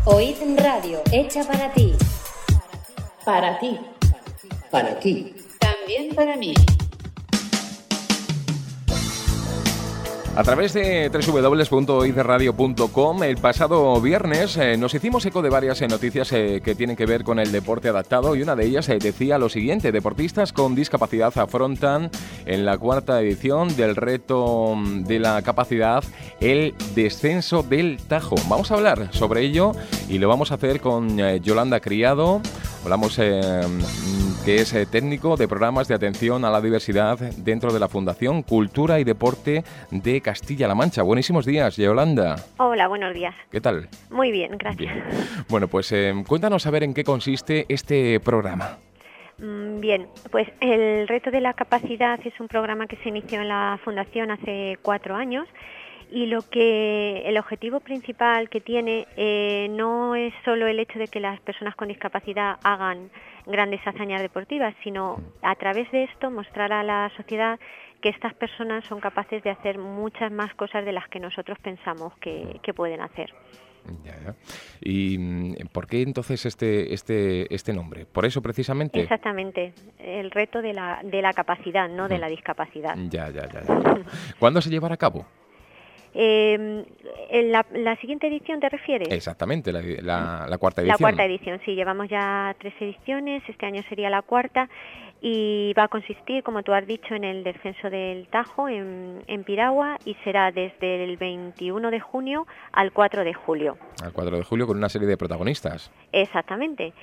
Oíd Radio, hecha para ti. Para ti. Para ti. También para mí. A través de www.oidradio.com, el pasado viernes nos hicimos eco de varias noticias que tienen que ver con el deporte adaptado, y una de ellas decía lo siguiente: deportistas con discapacidad afrontan en la 4ª edición del reto de la capacidad el descenso del Tajo. Vamos a hablar sobre ello y lo vamos a hacer con Yolanda Criado. Hablamos que es técnico de programas de atención a la diversidad dentro de la Fundación Cultura y Deporte de Castilla-La Mancha. Buenísimos días, Yolanda. Hola, buenos días. ¿Qué tal? Muy bien, gracias. Bien. Bueno, pues cuéntanos a ver en qué consiste este programa. Bien, pues el reto de la capacidad es un programa que se inició en la Fundación hace 4 años. Y el objetivo principal que tiene no es solo el hecho de que las personas con discapacidad hagan grandes hazañas deportivas, sino a través de esto mostrar a la sociedad que estas personas son capaces de hacer muchas más cosas de las que nosotros pensamos que pueden hacer. Ya. ¿Y por qué entonces este nombre? ¿Por eso precisamente? Exactamente, el reto de la capacidad, no de la discapacidad. Ya. ¿Cuándo se llevará a cabo? ¿En la siguiente edición te refieres? Exactamente, la 4ª edición. La 4ª edición, sí, llevamos ya 3 ediciones, este año sería la 4ª, y va a consistir, como tú has dicho, en el descenso del Tajo en Piragua, y será desde el 21 de junio al 4 de julio. Al 4 de julio, con una serie de protagonistas. Exactamente.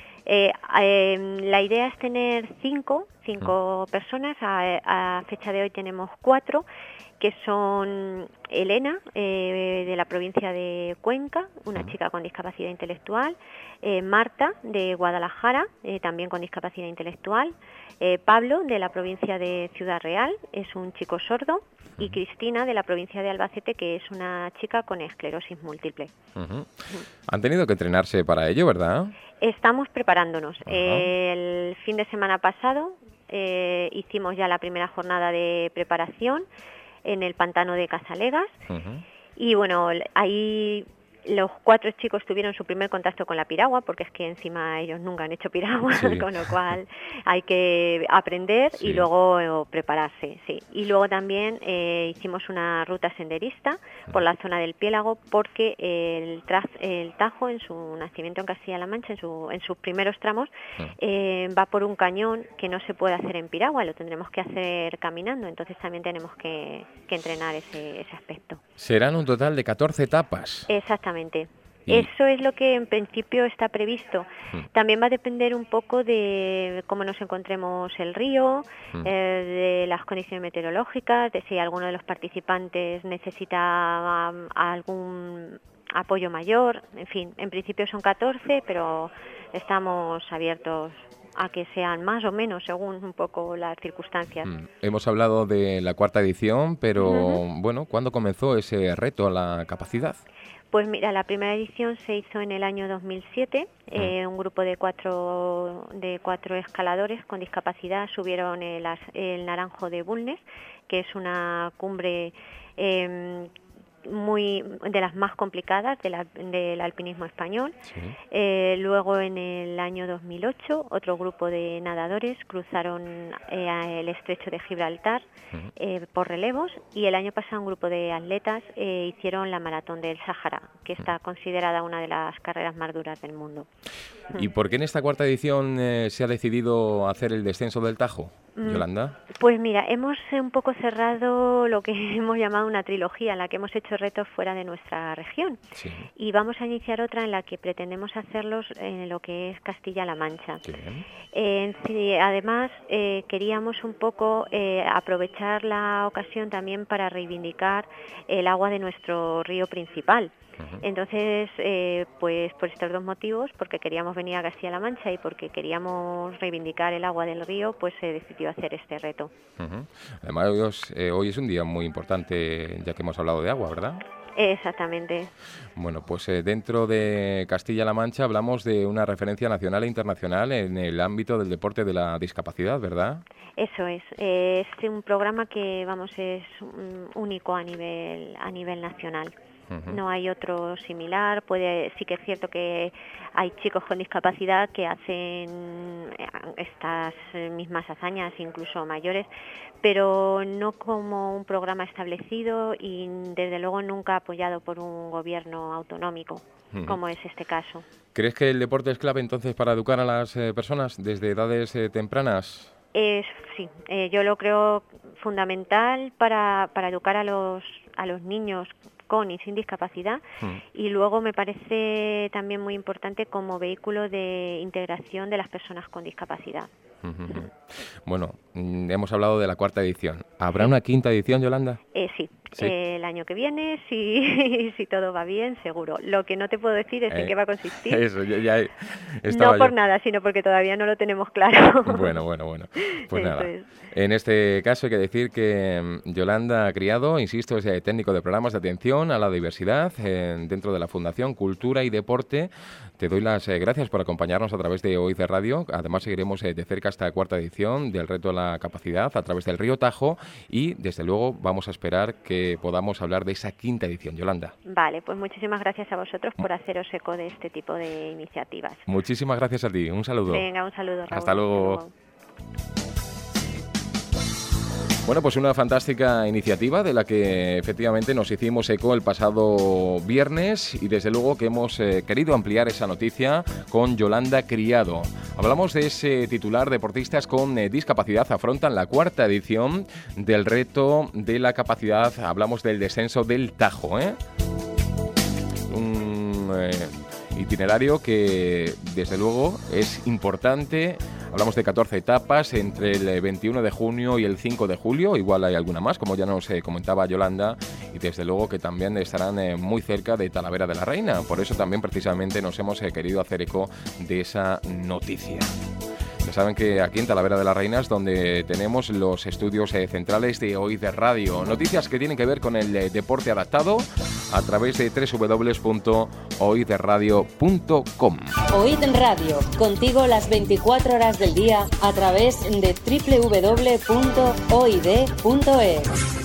La idea es tener 5 personas, a fecha de hoy tenemos 4, que son Elena, de la provincia de Cuenca, una chica con discapacidad intelectual, Marta, de Guadalajara, también con discapacidad intelectual, Pablo, de la provincia de Ciudad Real, es un chico sordo, y Cristina, de la provincia de Albacete, que es una chica con esclerosis múltiple. Han tenido que entrenarse para ello, ¿verdad? Estamos preparándonos. El fin de semana pasado hicimos ya la primera jornada de preparación en el pantano de Casalegas, y bueno, ahí los 4 chicos tuvieron su primer contacto con la piragua, porque es que encima ellos nunca han hecho piragua, sí. Con lo cual hay que aprender, sí. Y luego prepararse, sí. Y luego también hicimos una ruta senderista por la zona del Piélago, porque el Tajo, en su nacimiento en Castilla-La Mancha, en sus primeros tramos, va por un cañón que no se puede hacer en piragua, lo tendremos que hacer caminando, entonces también tenemos que entrenar ese aspecto. Serán un total de 14 etapas. Exactamente. Eso es lo que en principio está previsto. También va a depender un poco de cómo nos encontremos el río, de las condiciones meteorológicas, de si alguno de los participantes necesita algún apoyo mayor. En fin, en principio son 14, pero estamos abiertos a que sean más o menos según un poco las circunstancias. Hemos hablado de la 4ª edición, pero bueno, ¿cuándo comenzó ese reto a la capacidad? Pues mira, la primera edición se hizo en el año 2007. Un grupo de cuatro escaladores con discapacidad subieron el Naranjo de Bulnes, que es una cumbre muy de las más complicadas del alpinismo español. Sí. Luego, en el año 2008, otro grupo de nadadores cruzaron el estrecho de Gibraltar por relevos, y el año pasado un grupo de atletas hicieron la maratón del Sáhara, que está considerada una de las carreras más duras del mundo. ¿Y por qué en esta 4ª edición se ha decidido hacer el descenso del Tajo, Yolanda? Pues mira, hemos un poco cerrado lo que hemos llamado una trilogía, en la que hemos hecho retos fuera de nuestra región. Sí. Y vamos a iniciar otra en la que pretendemos hacerlos en lo que es Castilla-La Mancha. Sí, además, queríamos un poco aprovechar la ocasión también para reivindicar el agua de nuestro río principal. Entonces, pues por estos 2 motivos, porque queríamos venir a Castilla-La Mancha y porque queríamos reivindicar el agua del río, pues se decidió hacer este reto. Además, hoy es un día muy importante, ya que hemos hablado de agua, ¿verdad? Exactamente. Bueno, pues dentro de Castilla-La Mancha hablamos de una referencia nacional e internacional en el ámbito del deporte de la discapacidad, ¿verdad? Eso es. Es un programa que, es único a nivel nacional. No hay otro similar. Sí que es cierto que hay chicos con discapacidad que hacen estas mismas hazañas, incluso mayores, pero no como un programa establecido y desde luego nunca apoyado por un gobierno autonómico, como es este caso. ¿Crees que el deporte es clave entonces para educar a las personas desde edades tempranas? Sí, yo lo creo fundamental para educar a los niños con y sin discapacidad, y luego me parece también muy importante como vehículo de integración de las personas con discapacidad. Bueno, hemos hablado de la 4ª edición. ¿Habrá una 5ª edición, Yolanda? Sí. El año que viene, si todo va bien, seguro. Lo que no te puedo decir es en qué va a consistir. Eso, ya estaba no por nada, sino porque todavía no lo tenemos claro. Bueno. Pues nada. En este caso hay que decir que Yolanda Criado, insisto, es técnico de programas de atención a la diversidad dentro de la Fundación Cultura y Deporte. Te doy las gracias por acompañarnos a través de OIC Radio. Además seguiremos de cerca esta 4ª edición del Reto a la Capacidad a través del Río Tajo y desde luego vamos a esperar que podamos hablar de esa 5ª edición, Yolanda. Vale, pues muchísimas gracias a vosotros por haceros eco de este tipo de iniciativas. Muchísimas gracias a ti, un saludo. Venga, un saludo, Raúl. Hasta luego. Bueno, pues una fantástica iniciativa de la que efectivamente nos hicimos eco el pasado viernes y desde luego que hemos querido ampliar esa noticia con Yolanda Criado. Hablamos de ese titular: deportistas con discapacidad afrontan la 4ª edición del Reto de la Capacidad. Hablamos del descenso del Tajo, un itinerario que desde luego es importante. Hablamos de 14 etapas entre el 21 de junio y el 5 de julio. Igual hay alguna más, como ya nos comentaba Yolanda. Y desde luego que también estarán muy cerca de Talavera de la Reina. Por eso también precisamente nos hemos querido hacer eco de esa noticia. Ya saben que aquí en Talavera de la Reina es donde tenemos los estudios centrales de OIC Radio. Noticias que tienen que ver con el deporte adaptado a través de www.oicradio.com. OIC Radio, contigo las 24 horas del día a través de www.oid.es.